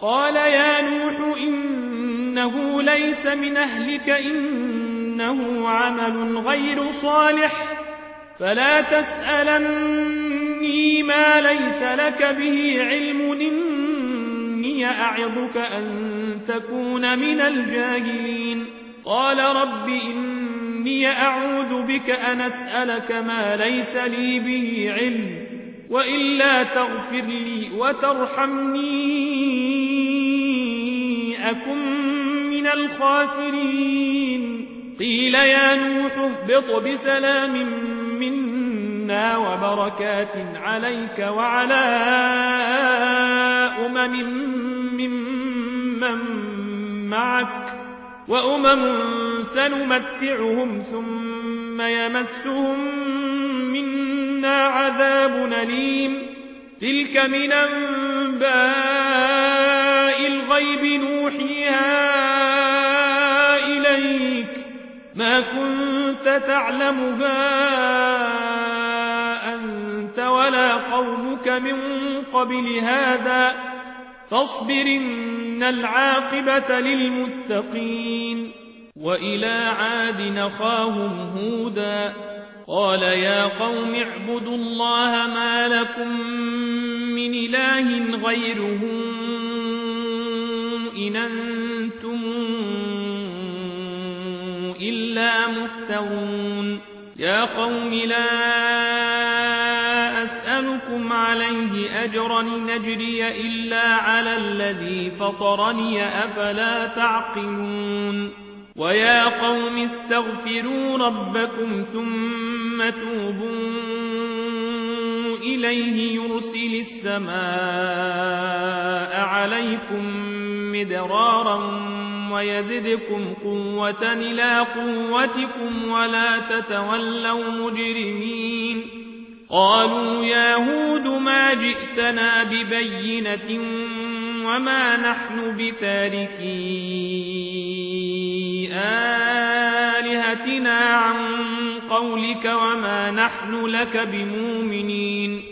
قال يا نوح إنه ليس من أهلك إنه عمل غير صالح فلا تسألني ما ليس لك به علم إني أعظك أن تكون من الجاهلين قال رب إني أعوذ بك أن أسألك ما ليس لي به علم وإلا تغفر لي وترحمني أكن من الخاسرين قيل يا نوح اهبط بسلام منا وبركات عليك وعلى ممن معك وأمم سنمتعهم ثم يمسهم منا عذاب أليم تلك من أنباء الغيب نوحيها إليك ما كنت تعلمها أنت ولا قومك من قبل هذا فاصبر إن العاقبة للمتقين وإلى عاد أخاهم هودا قال يا قوم اعبدوا الله ما لكم من إله غيره إن أنتم إلا مفترون يا قوم لا أسألكم عليه أجرا نجري إلا على الذي فطرني أفلا تعقلون ويا قوم استغفروا ربكم ثم توبوا إليه يرسل السماء عليكم مدرارا ويزدكم قوة إلى قوتكم ولا تتولوا مجرمين قالوا يا هود ما جئتنا ببينة وما نحن بتاركي آلهتنا عن قولك وما نحن لك بمؤمنين